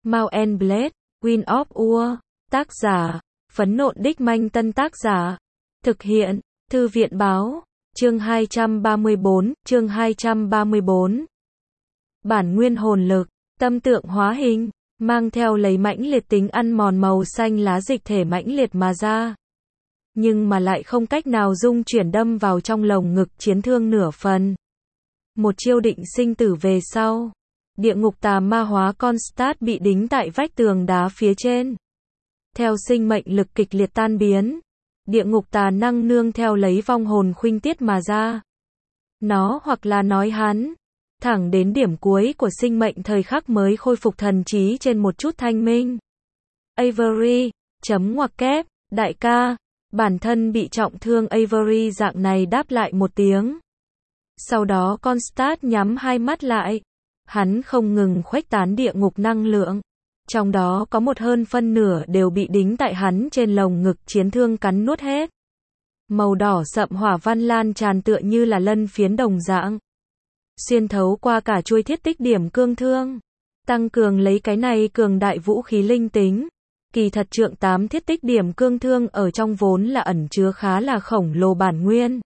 Mount and Blade, Wind of War. Tác giả, Phấn Nộn Đích Manh. Tân tác giả, thực hiện, Thư viện Báo. Chương 234, chương 234. Bản nguyên hồn lực, tâm tượng hóa hình, mang theo lấy mãnh liệt tính ăn mòn màu xanh lá dịch thể mãnh liệt mà ra. Nhưng mà lại không cách nào dung chuyển đâm vào trong lồng ngực chiến thương nửa phần. Một chiêu định sinh tử về sau. Địa ngục tà ma hóa Constat bị đính tại vách tường đá phía trên. Theo sinh mệnh lực kịch liệt tan biến. Địa ngục tà năng nương theo lấy vong hồn khuynh tiết mà ra. Nó hoặc là nói hắn. Thẳng đến điểm cuối của sinh mệnh thời khắc mới khôi phục thần trí trên một chút thanh minh. Avery, chấm ngoặc kép, đại ca, bản thân bị trọng thương. Avery dạng này đáp lại một tiếng. Sau đó Constat nhắm hai mắt lại. Hắn không ngừng khuếch tán địa ngục năng lượng. Trong đó có một hơn phân nửa đều bị đính tại hắn trên lồng ngực chiến thương cắn nuốt hết. Màu đỏ sậm hỏa văn lan tràn tựa như là lân phiến đồng dạng. Xuyên thấu qua cả chuôi thiết tích điểm cương thương. Tăng cường lấy cái này cường đại vũ khí linh tính. Kỳ thật trượng 8 thiết tích điểm cương thương ở trong vốn là ẩn chứa khá là khổng lồ bản nguyên.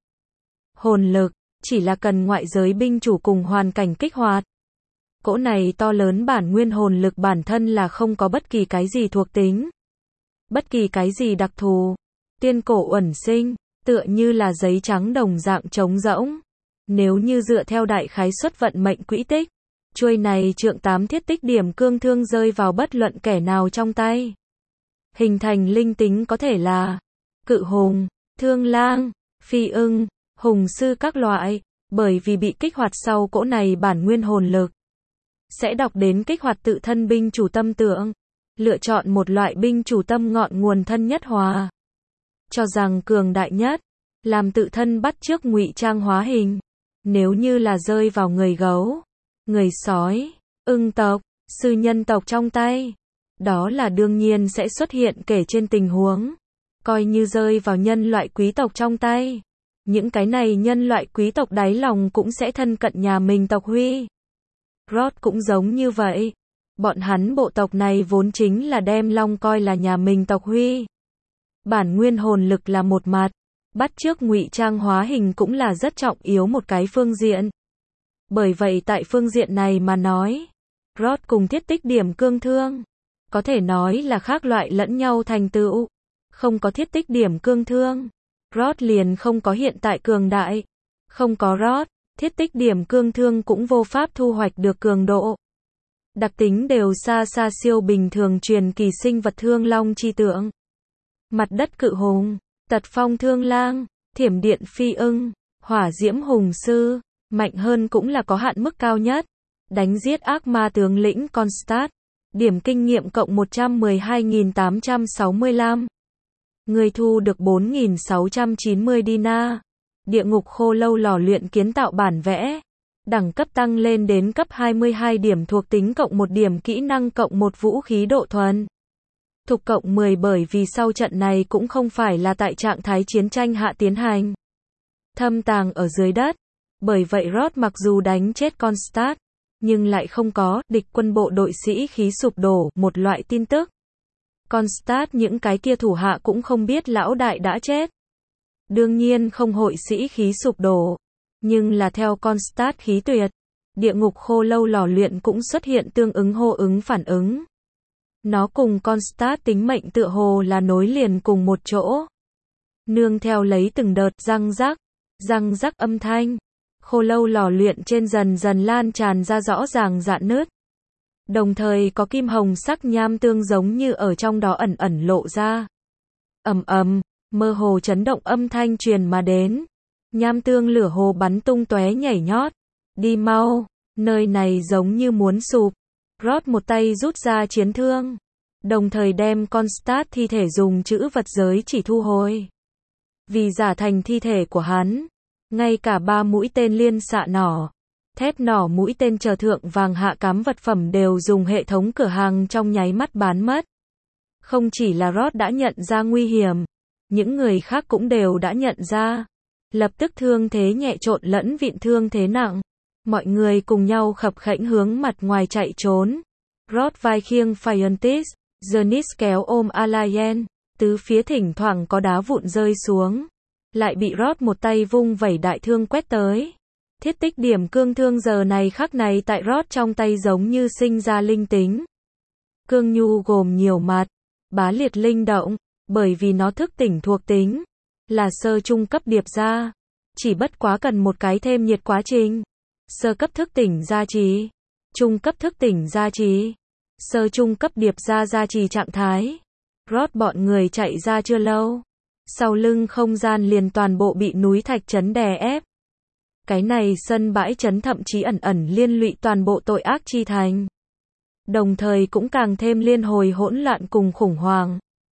Hồn lực, chỉ là cần ngoại giới binh chủ cùng hoàn cảnh kích hoạt. Cỗ này to lớn bản nguyên hồn lực bản thân là không có bất kỳ cái gì thuộc tính. Bất kỳ cái gì đặc thù. Tiên cổ uẩn sinh, tựa như là giấy trắng đồng dạng trống rỗng. Nếu như dựa theo đại khái suất vận mệnh quỹ tích, chuôi này trượng 8 thiết tích điểm cương thương rơi vào bất luận kẻ nào trong tay. Hình thành linh tính có thể là cự hùng, thương lang, phi ưng, hùng sư các loại, bởi vì bị kích hoạt sau cỗ này bản nguyên hồn lực. Sẽ đọc đến kích hoạt tự thân binh chủ tâm tượng, lựa chọn một loại binh chủ tâm ngọn nguồn thân nhất hòa. Cho rằng cường đại nhất, làm tự thân bắt chước ngụy trang hóa hình. Nếu như là rơi vào người gấu, người sói, ưng tộc, sư nhân tộc trong tay, đó là đương nhiên sẽ xuất hiện kể trên tình huống. Coi như rơi vào nhân loại quý tộc trong tay. Những cái này nhân loại quý tộc đáy lòng cũng sẽ thân cận nhà mình tộc huy. Rod cũng giống như vậy. Bọn hắn bộ tộc này vốn chính là đem long coi là nhà mình tộc huy. Bản nguyên hồn lực là một mặt. Bắt chước ngụy trang hóa hình cũng là rất trọng yếu một cái phương diện. Bởi vậy tại phương diện này mà nói, Rod cùng thiết tích điểm cương thương, có thể nói là khác loại lẫn nhau thành tựu. Không có thiết tích điểm cương thương, Rod liền không có hiện tại cường đại. Không có Rod, thiết tích điểm cương thương cũng vô pháp thu hoạch được cường độ. Đặc tính đều xa xa siêu bình thường truyền kỳ sinh vật thương long chi tượng. Mặt đất cự hùng, tật phong thương lang, thiểm điện phi ưng, hỏa diễm hùng sư, mạnh hơn cũng là có hạn mức cao nhất. Đánh giết ác ma tướng lĩnh Constat, điểm kinh nghiệm cộng 112.865. Người thu được 4.690 dinar. Địa ngục khô lâu lò luyện kiến tạo bản vẽ. Đẳng cấp tăng lên đến cấp 22 điểm thuộc tính cộng 1 điểm kỹ năng cộng 1 vũ khí độ thuần. Thục cộng 10 bởi vì sau trận này cũng không phải là tại trạng thái chiến tranh hạ tiến hành. Thâm tàng ở dưới đất. Bởi vậy Rod mặc dù đánh chết Constat, nhưng lại không có địch quân bộ đội sĩ khí sụp đổ một loại tin tức. Constat những cái kia thủ hạ cũng không biết lão đại đã chết. Đương nhiên không hội sĩ khí sụp đổ. Nhưng là theo Constat khí tuyệt, địa ngục khô lâu lò luyện cũng xuất hiện tương ứng hô ứng phản ứng. Nó cùng Constat tính mệnh tựa hồ là nối liền cùng một chỗ. Nương theo lấy từng đợt răng rắc âm thanh. Khô lâu lò luyện trên dần dần lan tràn ra rõ ràng rạn nứt. Đồng thời có kim hồng sắc nham tương giống như ở trong đó ẩn ẩn lộ ra. Ầm ầm, mơ hồ chấn động âm thanh truyền mà đến. Nham tương lửa hồ bắn tung tóe nhảy nhót. Đi mau, nơi này giống như muốn sụp. Rod một tay rút ra chiến thương. Đồng thời đem Constat thi thể dùng chữ vật giới chỉ thu hồi. Vì giả thành thi thể của hắn. Ngay cả 3 mũi tên liên xạ nỏ, thép nỏ mũi tên chờ thượng vàng hạ cám vật phẩm đều dùng hệ thống cửa hàng trong nháy mắt bán mất. Không chỉ là Rod đã nhận ra nguy hiểm, những người khác cũng đều đã nhận ra. Lập tức thương thế nhẹ trộn lẫn vịn thương thế nặng. Mọi người cùng nhau khập khẽnh hướng mặt ngoài chạy trốn. Rod vai khiêng Fiontis, Zenith kéo ôm Alien, tứ phía thỉnh thoảng có đá vụn rơi xuống. Lại bị Rod một tay vung vẩy đại thương quét tới. Thiết tích điểm cương thương giờ này khắc này tại Rod trong tay giống như sinh ra linh tính. Cương nhu gồm nhiều mặt, bá liệt linh động, bởi vì nó thức tỉnh thuộc tính, là sơ trung cấp điệp ra. Chỉ bất quá cần một cái thêm nhiệt quá trình. Sơ cấp thức tỉnh gia trì, trung cấp thức tỉnh gia trì, sơ trung cấp điệp ra gia trì trạng thái. Rod bọn người chạy ra chưa lâu, sau lưng không gian liền toàn bộ bị núi thạch trấn đè ép. Cái này sân bãi trấn thậm chí ẩn ẩn liên lụy toàn bộ tội ác chi thành. Đồng thời cũng càng thêm liên hồi hỗn loạn cùng khủng hoảng.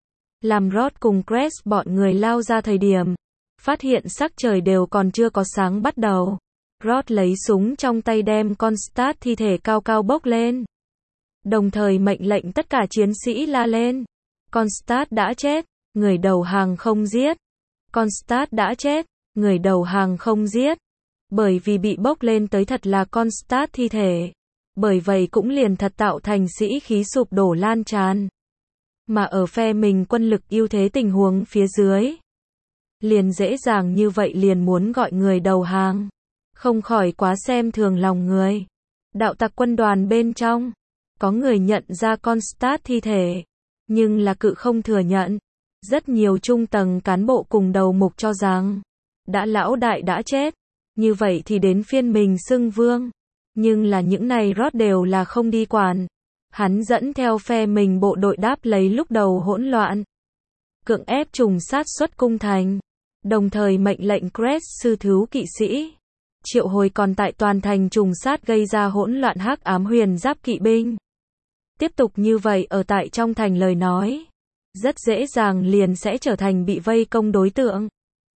Làm Rod cùng Crest bọn người lao ra thời điểm, phát hiện sắc trời đều còn chưa có sáng bắt đầu. Rod lấy súng trong tay đem Constat thi thể cao cao bốc lên. Đồng thời mệnh lệnh tất cả chiến sĩ la lên. Constat đã chết, người đầu hàng không giết. Constat đã chết, người đầu hàng không giết. Bởi vì bị bốc lên tới thật là Constat thi thể. Bởi vậy cũng liền thật tạo thành sĩ khí sụp đổ lan tràn. Mà ở phe mình quân lực ưu thế tình huống phía dưới, liền dễ dàng như vậy liền muốn gọi người đầu hàng. Không khỏi quá xem thường lòng người. Đạo tặc quân đoàn bên trong, có người nhận ra Constat thi thể, nhưng là cự không thừa nhận. Rất nhiều trung tầng cán bộ cùng đầu mục cho rằng, đã lão đại đã chết, như vậy thì đến phiên mình xưng vương. Nhưng là những này Rod đều là không đi quản. Hắn dẫn theo phe mình bộ đội đáp lấy lúc đầu hỗn loạn, cưỡng ép trùng sát xuất cung thành, đồng thời mệnh lệnh Crest sư thứ kỵ sĩ triệu hồi còn tại toàn thành trùng sát gây ra hỗn loạn hắc ám huyền giáp kỵ binh. Tiếp tục như vậy ở tại trong thành lời nói, rất dễ dàng liền sẽ trở thành bị vây công đối tượng.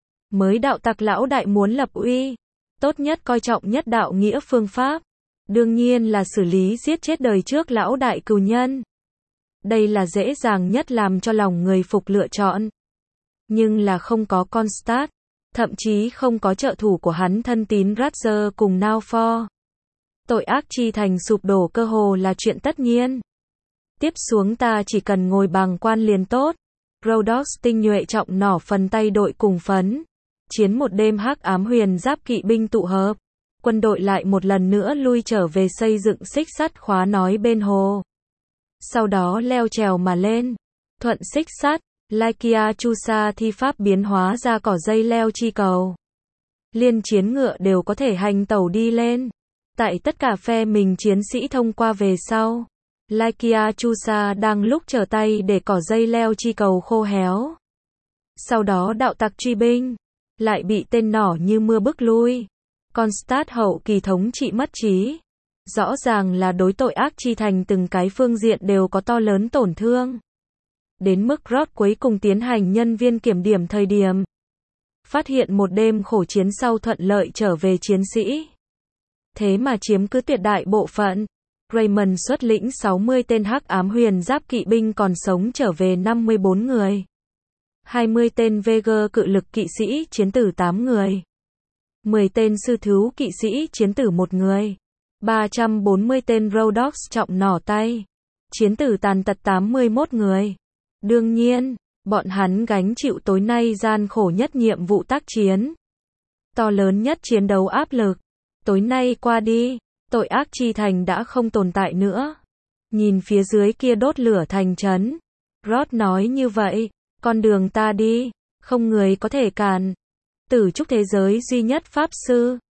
Mới đạo tặc lão đại muốn lập uy, tốt nhất coi trọng nhất đạo nghĩa phương pháp, đương nhiên là xử lý giết chết đời trước lão đại cừu nhân. Đây là dễ dàng nhất làm cho lòng người phục lựa chọn. Nhưng là không có Constat, thậm chí không có trợ thủ của hắn thân tín Ratzer cùng Naofor. Tội ác chi thành sụp đổ cơ hồ là chuyện tất nhiên. Tiếp xuống ta chỉ cần ngồi bằng quan liền tốt. Rhodos tinh nhuệ trọng nỏ phần tay đội cùng phấn. Chiến một đêm hắc ám huyền giáp kỵ binh tụ hợp. Quân đội lại một lần nữa lui trở về xây dựng xích sắt khóa nói bên hồ. Sau đó leo trèo mà lên. Thuận xích sắt, Lykia Chusa thi pháp biến hóa ra cỏ dây leo chi cầu. Liên chiến ngựa đều có thể hành tẩu đi lên. Tại tất cả phe mình chiến sĩ thông qua về sau, Lykia Chusa đang lúc trở tay để cỏ dây leo chi cầu khô héo. Sau đó đạo tặc truy binh, lại bị tên nỏ như mưa bức lui. Constat hậu kỳ thống trị mất trí. Rõ ràng là đối tội ác chi thành từng cái phương diện đều có to lớn tổn thương. Đến mức Rod cuối cùng tiến hành nhân viên kiểm điểm thời điểm. Phát hiện một đêm khổ chiến sau thuận lợi trở về chiến sĩ. Thế mà chiếm cứ tuyệt đại bộ phận. Raymond xuất lĩnh 60 tên hắc ám huyền giáp kỵ binh còn sống trở về 54 người. 20 tên Vega cự lực kỵ sĩ chiến tử 8 người. 10 tên sư thú kỵ sĩ chiến tử 1 người. 340 tên Rhodos trọng nỏ tay. Chiến tử tàn tật 81 người. Đương nhiên, bọn hắn gánh chịu tối nay gian khổ nhất nhiệm vụ tác chiến. To lớn nhất chiến đấu áp lực. Tối nay qua đi, tội ác chi thành đã không tồn tại nữa. Nhìn phía dưới kia đốt lửa thành trấn. Rod nói như vậy, con đường ta đi, không người có thể cản. Tử trúc thế giới duy nhất pháp sư,